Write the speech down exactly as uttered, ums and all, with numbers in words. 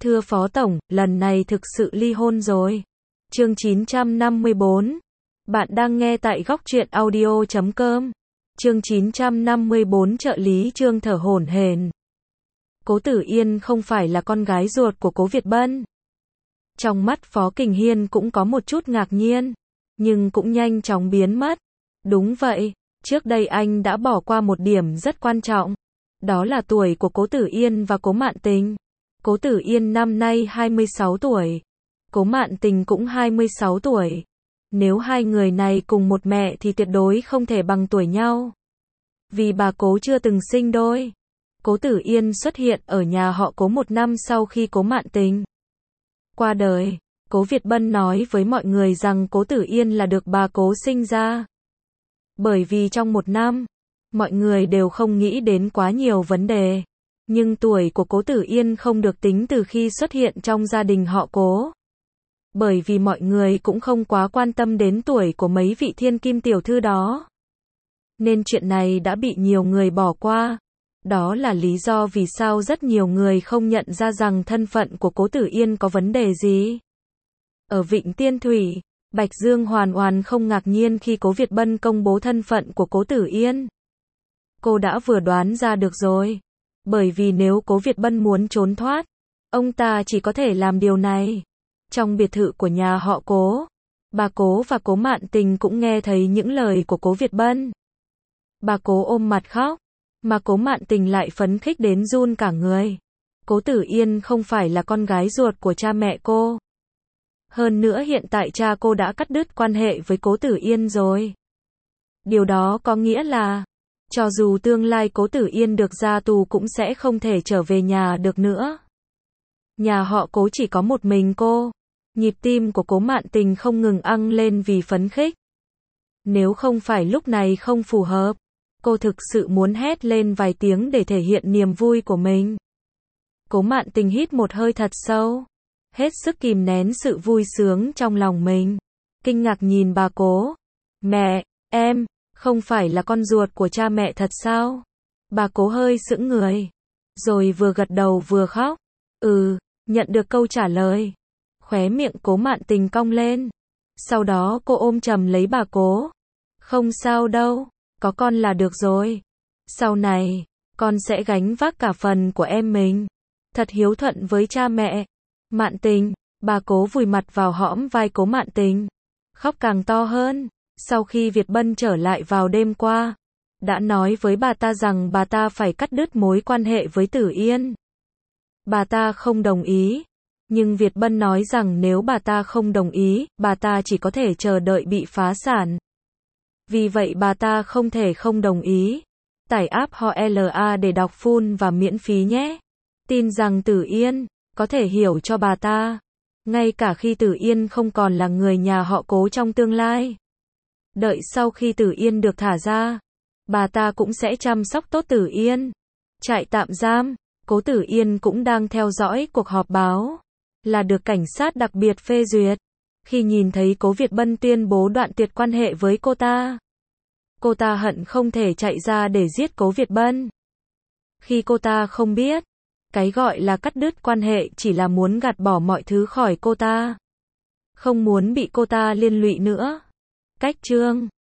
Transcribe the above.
Thưa Phó Tổng, lần này thực sự ly hôn rồi. Chương chín trăm năm mươi bốn. Bạn đang nghe tại góc truyện audio chấm com. Chương chín trăm năm mươi bốn trợ lý Trương thở hổn hển. Cố Tử Yên không phải là con gái ruột của Cố Việt Bân. Trong mắt Phó Kình Hiên cũng có một chút ngạc nhiên, nhưng cũng nhanh chóng biến mất. Đúng vậy, trước đây anh đã bỏ qua một điểm rất quan trọng. Đó là tuổi của Cố Tử Yên và Cố Mạn Tình. Cố Tử Yên năm nay hai mươi sáu tuổi. Cố Mạn Tình cũng hai mươi sáu tuổi. Nếu hai người này cùng một mẹ thì tuyệt đối không thể bằng tuổi nhau. Vì bà Cố chưa từng sinh đôi. Cố Tử Yên xuất hiện ở nhà họ Cố một năm sau khi Cố Mạn Tình qua đời. Cố Việt Bân nói với mọi người rằng Cố Tử Yên là được bà Cố sinh ra. Bởi vì trong một năm, mọi người đều không nghĩ đến quá nhiều vấn đề. Nhưng tuổi của Cố Tử Yên không được tính từ khi xuất hiện trong gia đình họ Cố. Bởi vì mọi người cũng không quá quan tâm đến tuổi của mấy vị thiên kim tiểu thư đó. Nên chuyện này đã bị nhiều người bỏ qua. Đó là lý do vì sao rất nhiều người không nhận ra rằng thân phận của Cố Tử Yên có vấn đề gì. Ở Vịnh Tiên Thủy, Bạch Dương hoàn hoàn không ngạc nhiên khi Cố Việt Bân công bố thân phận của Cố Tử Yên. Cô đã vừa đoán ra được rồi. Bởi vì nếu Cố Việt Bân muốn trốn thoát, ông ta chỉ có thể làm điều này. Trong biệt thự của nhà họ Cố, bà Cố và Cố Mạn Tình cũng nghe thấy những lời của Cố Việt Bân. Bà Cố ôm mặt khóc, mà Cố Mạn Tình lại phấn khích đến run cả người. Cố Tử Yên không phải là con gái ruột của cha mẹ cô. Hơn nữa hiện tại cha cô đã cắt đứt quan hệ với Cố Tử Yên rồi. Điều đó có nghĩa là, cho dù tương lai Cố Tử Yên được ra tù cũng sẽ không thể trở về nhà được nữa. Nhà họ Cố chỉ có một mình cô. Nhịp tim của Cố Mạn Tình không ngừng ăng lên vì phấn khích. Nếu không phải lúc này không phù hợp, cô thực sự muốn hét lên vài tiếng để thể hiện niềm vui của mình. Cố Mạn Tình hít một hơi thật sâu, hết sức kìm nén sự vui sướng trong lòng mình. Kinh ngạc nhìn bà Cố. Mẹ, em, không phải là con ruột của cha mẹ thật sao? Bà Cố hơi sững người, rồi vừa gật đầu vừa khóc. Ừ, nhận được câu trả lời. Khóe miệng Cố Mạn Tình cong lên. Sau đó cô ôm chầm lấy bà Cố. Không sao đâu, có con là được rồi. Sau này, con sẽ gánh vác cả phần của em mình. Thật hiếu thuận với cha mẹ. Mạn Tình, bà Cố vùi mặt vào hõm vai Cố Mạn Tình. Khóc càng to hơn. Sau khi Việt Bân trở lại vào đêm qua, đã nói với bà ta rằng bà ta phải cắt đứt mối quan hệ với Tử Yên. Bà ta không đồng ý. Nhưng Việt Bân nói rằng nếu bà ta không đồng ý, bà ta chỉ có thể chờ đợi bị phá sản. Vì vậy bà ta không thể không đồng ý. Tải app H O L A để đọc full và miễn phí nhé. Tin rằng Tử Yên có thể hiểu cho bà ta. Ngay cả khi Tử Yên không còn là người nhà họ Cố trong tương lai. Đợi sau khi Tử Yên được thả ra, bà ta cũng sẽ chăm sóc tốt Tử Yên. Trại tạm giam, Cố Tử Yên cũng đang theo dõi cuộc họp báo, là được cảnh sát đặc biệt phê duyệt. Khi nhìn thấy Cố Việt Bân tuyên bố đoạn tuyệt quan hệ với cô ta, cô ta hận không thể chạy ra để giết Cố Việt Bân. Khi cô ta không biết, cái gọi là cắt đứt quan hệ chỉ là muốn gạt bỏ mọi thứ khỏi cô ta. Không muốn bị cô ta liên lụy nữa. Cách chương